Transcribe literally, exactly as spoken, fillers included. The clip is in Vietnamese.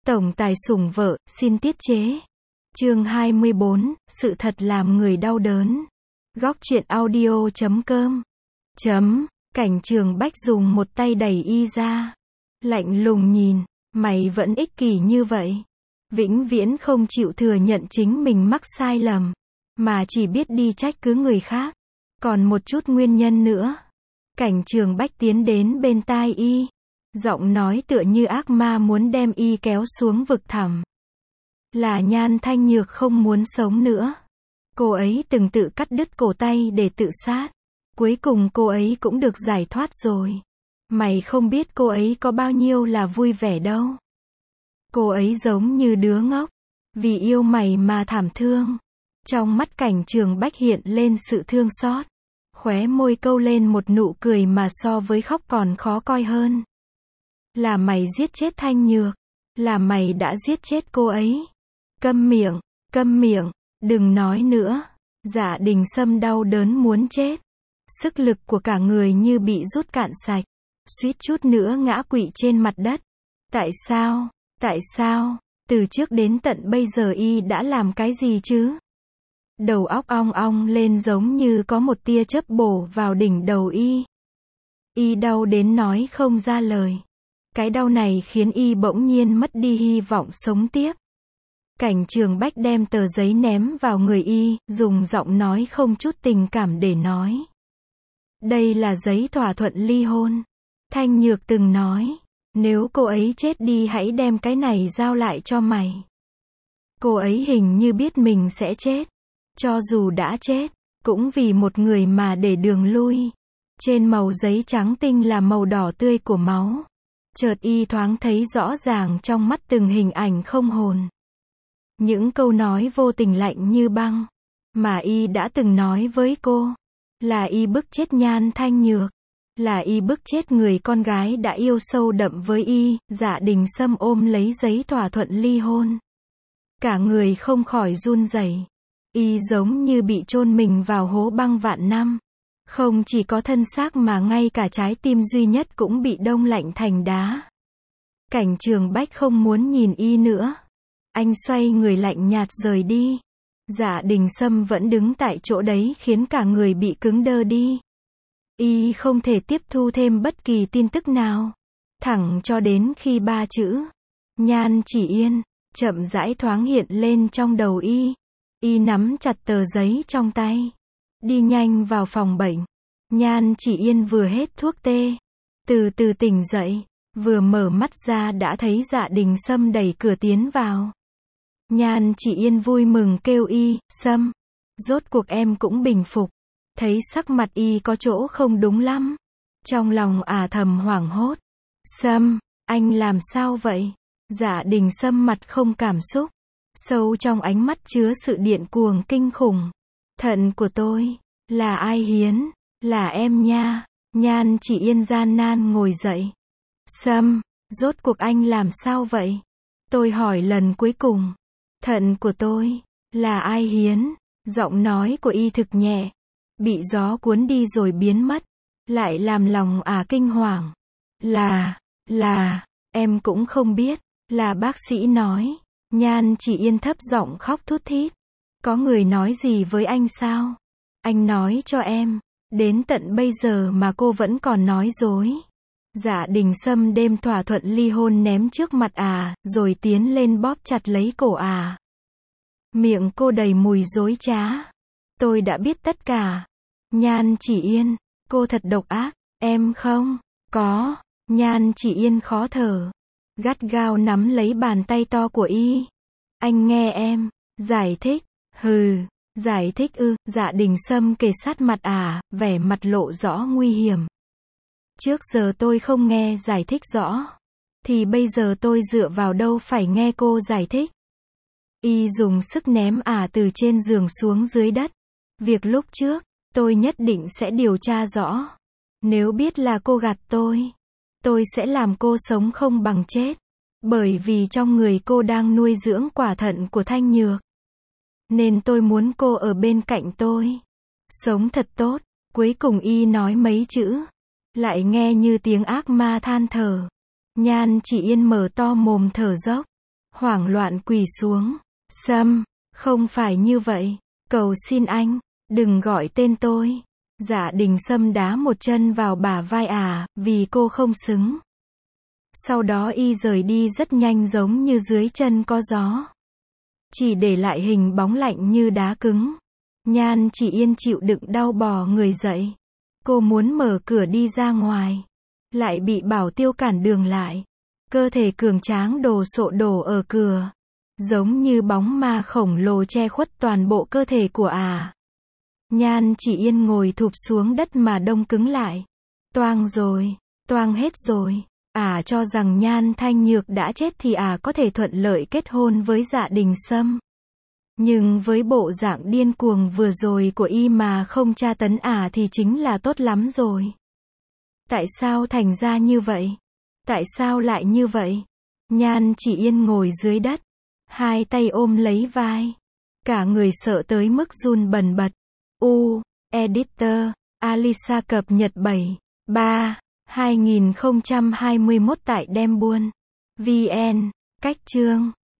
Tổng tài sủng vợ, xin tiết chế. Chương hai mươi bốn, sự thật làm người đau đớn. Góc truyện audio chấm com. Chấm, Cảnh Trường Bách dùng một tay đẩy y ra. Lạnh lùng nhìn, mày vẫn ích kỷ như vậy. Vĩnh viễn không chịu thừa nhận chính mình mắc sai lầm, mà chỉ biết đi trách cứ người khác. Còn một chút nguyên nhân nữa. Cảnh Trường Bách tiến đến bên tai y. Giọng nói tựa như ác ma muốn đem y kéo xuống vực thẳm. Là Nhan Thanh Nhược không muốn sống nữa. Cô ấy từng tự cắt đứt cổ tay để tự sát. Cuối cùng cô ấy cũng được giải thoát rồi. Mày không biết cô ấy có bao nhiêu là vui vẻ đâu. Cô ấy giống như đứa ngốc. Vì yêu mày mà thảm thương. Trong mắt Cảnh Trường Bách hiện lên sự thương xót. Khóe môi câu lên một nụ cười mà so với khóc còn khó coi hơn. Là mày giết chết Thanh Nhược. Là mày đã giết chết cô ấy. Câm miệng, câm miệng, đừng nói nữa. Dạ Đình Sâm đau đớn muốn chết. Sức lực của cả người như bị rút cạn sạch. Suýt chút nữa ngã quỵ trên mặt đất. Tại sao, tại sao, từ trước đến tận bây giờ y đã làm cái gì chứ? Đầu óc ong ong lên giống như có một tia chớp bổ vào đỉnh đầu y. Y đau đến nói không ra lời. Cái đau này khiến y bỗng nhiên mất đi hy vọng sống tiếp. Cảnh Trường Bách đem tờ giấy ném vào người y, dùng giọng nói không chút tình cảm để nói. Đây là giấy thỏa thuận ly hôn. Thanh Nhược từng nói, nếu cô ấy chết đi hãy đem cái này giao lại cho mày. Cô ấy hình như biết mình sẽ chết. Cho dù đã chết, cũng vì một người mà để đường lui. Trên màu giấy trắng tinh là màu đỏ tươi của máu. Chợt y thoáng thấy rõ ràng trong mắt từng hình ảnh không hồn. Những câu nói vô tình lạnh như băng, mà y đã từng nói với cô. Là y bức chết Nhan Thanh Nhược. Là y bức chết người con gái đã yêu sâu đậm với y. Dạ Đình Sâm ôm lấy giấy thỏa thuận ly hôn. Cả người không khỏi run rẩy. Y giống như bị chôn mình vào hố băng vạn năm. Không chỉ có thân xác mà ngay cả trái tim duy nhất cũng bị đông lạnh thành đá. Cảnh Trường Bách không muốn nhìn y nữa. Anh xoay người lạnh nhạt rời đi. Dạ Đình Sâm vẫn đứng tại chỗ đấy khiến cả người bị cứng đơ đi. Y không thể tiếp thu thêm bất kỳ tin tức nào. Thẳng cho đến khi ba chữ Nhan Chỉ Yên chậm rãi thoáng hiện lên trong đầu y. Y nắm chặt tờ giấy trong tay. Đi nhanh vào phòng bệnh. Nhan Chỉ Yên vừa hết thuốc tê. Từ từ tỉnh dậy. Vừa mở mắt ra đã thấy Dạ Đình Sâm đẩy cửa tiến vào. Nhan Chỉ Yên vui mừng kêu y, Sâm. Rốt cuộc em cũng bình phục. Thấy sắc mặt y có chỗ không đúng lắm. Trong lòng ả thầm hoảng hốt. Sâm, anh làm sao vậy? Dạ Đình Sâm mặt không cảm xúc. Sâu trong ánh mắt chứa sự điên cuồng kinh khủng. Thận của tôi. Là ai hiến? Là em nha. Nhan Chỉ Yên gian nan ngồi dậy. Sâm, rốt cuộc anh làm sao vậy? Tôi hỏi lần cuối cùng. Thận của tôi. Là ai hiến? Giọng nói của y thực nhẹ. Bị gió cuốn đi rồi biến mất. Lại làm lòng ả kinh hoàng. Là, là, em cũng không biết. Là bác sĩ nói. Nhan Chỉ Yên thấp giọng khóc thút thít. Có người nói gì với anh sao? Anh nói cho em. Đến tận bây giờ mà cô vẫn còn nói dối. Dạ Đình Sâm đem thỏa thuận ly hôn ném trước mặt à, rồi tiến lên bóp chặt lấy cổ à. Miệng cô đầy mùi dối trá. Tôi đã biết tất cả. Nhan Chỉ Yên, cô thật độc ác. Em không? Có. Nhan Chỉ Yên khó thở. Gắt gao nắm lấy bàn tay to của y. Anh nghe em. Giải thích. Hừ. Giải thích ư? Dạ Đình Sâm kề sát mặt à, vẻ mặt lộ rõ nguy hiểm. Trước giờ tôi không nghe giải thích rõ. Thì bây giờ tôi dựa vào đâu phải nghe cô giải thích. Y dùng sức ném ả từ trên giường xuống dưới đất. Việc lúc trước, tôi nhất định sẽ điều tra rõ. Nếu biết là cô gạt tôi, tôi sẽ làm cô sống không bằng chết. Bởi vì trong người cô đang nuôi dưỡng quả thận của Thanh Nhược. Nên tôi muốn cô ở bên cạnh tôi. Sống thật tốt. Cuối cùng y nói mấy chữ. Lại nghe như tiếng ác ma than thở. Nhan Chỉ Yên mở to mồm thở dốc. hoảng loạn quỳ xuống. Sâm, không phải như vậy. Cầu xin anh, đừng gọi tên tôi. Dạ Đình Sâm đá một chân vào bả vai ả, vì cô không xứng. Sau đó y rời đi rất nhanh giống như dưới chân có gió. Chỉ để lại hình bóng lạnh như đá cứng. Nhan Chỉ Yên chịu đựng đau bò người dậy. Cô muốn mở cửa đi ra ngoài. Lại bị Bảo Tiêu cản đường lại. Cơ thể cường tráng đồ sộ đổ ở cửa. Giống như bóng ma khổng lồ che khuất toàn bộ cơ thể của ả. Nhan Chỉ Yên ngồi thụp xuống đất mà đông cứng lại. Toang rồi, toang hết rồi. Ả cho rằng Nhan Thanh Nhược đã chết thì ả có thể thuận lợi kết hôn với Dạ Đình Sâm. Nhưng với bộ dạng điên cuồng vừa rồi của y mà không tra tấn ả thì chính là tốt lắm rồi. Tại sao thành ra như vậy? Tại sao lại như vậy? Nhan Chỉ Yên ngồi dưới đất. Hai tay ôm lấy vai. Cả người sợ tới mức run bần bật. U, Editor, Alisa cập nhật bảy, ba, hai nghìn không trăm hai mươi mốt tại Đem Buôn. vê en, cách chương.